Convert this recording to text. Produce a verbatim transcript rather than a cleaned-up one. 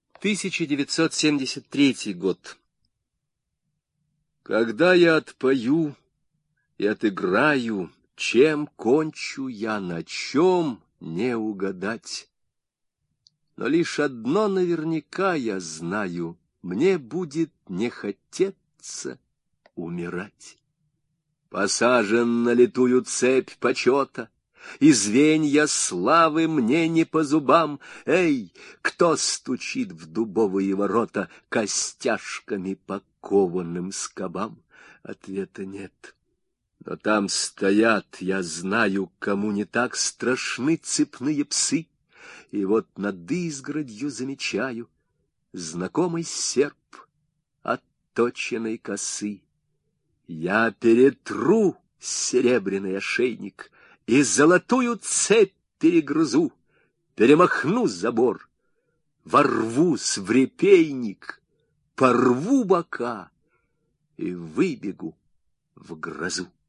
тысяча девятьсот семьдесят третий год. Когда я отпою и отыграю, чем кончу я, на чем не угадать. Но лишь одно наверняка я знаю: мне будет не хотеться умирать. Посажен на литую цепь почета, и звенья славы мне не по зубам. Эй, кто стучит в дубовые ворота костяшками по кованым скобам? Ответа нет. Но там стоят, я знаю, кому не так страшны цепные псы. И вот над изгородью замечаю знакомый серп отточенной косы. Я перетру серебряный ошейник и золотую цепь перегрызу, перемахну забор, ворвусь в репейник, порву бока и выбегу в грозу.